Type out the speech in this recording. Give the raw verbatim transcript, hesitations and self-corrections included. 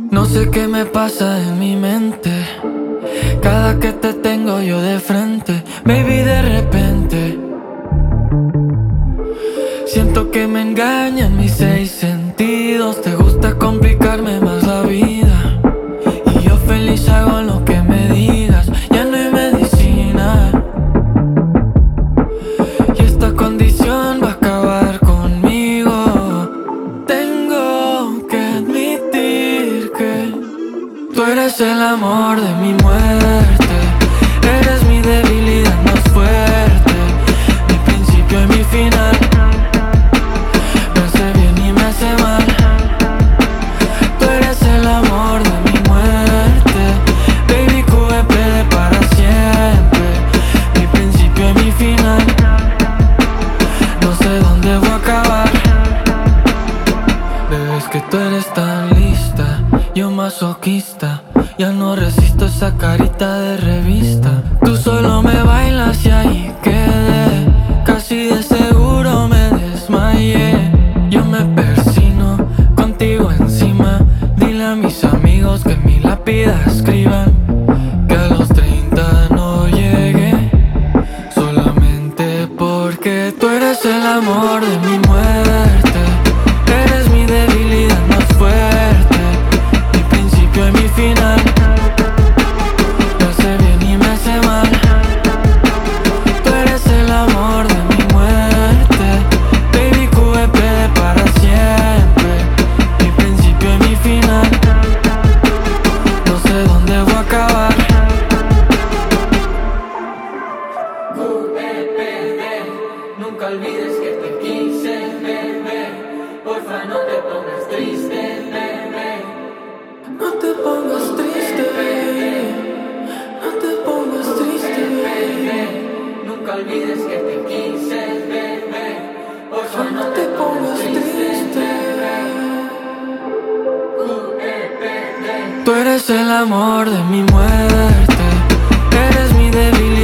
No sé qué me pasa en mi mente cada que te tengo yo de frente. Baby, de repente siento que me engañan mis seis sentidos. Te gusta complicarme más la vida y yo feliz hago lo que me digas. Ya no hay medicina y esta condición va a acabar conmigo. Tengo que admitir que tú eres el amor de mi muerte. Eres mi debilidad más fuerte, mi principio y mi final. Me hace bien y me hace mal. Tú eres el amor de mi muerte. Baby, Q E P D para siempre, mi principio y mi final. No sé dónde voy a acabar. Bebé, es que tú eres tan lista, yo masoquista. Ya no resisto esa carita de revista. Tú solo me bailas y ahí quedé. Casi de seguro me desmayé. Yo me persino contigo encima. Dile a mis amigos que en mi lápida escriban que a los treinta no llegué, solamente porque tú eres el amor de mi muerte. Eres mi debilidad más fuerte, mi principio y mi final. Me hace bien y me hace mal. Tú eres el amor de mi muerte. Baby, Q E P D para siempre, mi principio y mi final. No sé dónde voy a acabar. Q E P D, nunca olvides que te quise, bebé. Porfa, no te pongas triste, bebé. No te pongas triste, bebé. No te pongas triste, bebé. Nunca olvides que te quise, bebé. Porfa, no te pongas triste. Q E P D. Tú eres el amor de mi muerte. Eres mi debilidad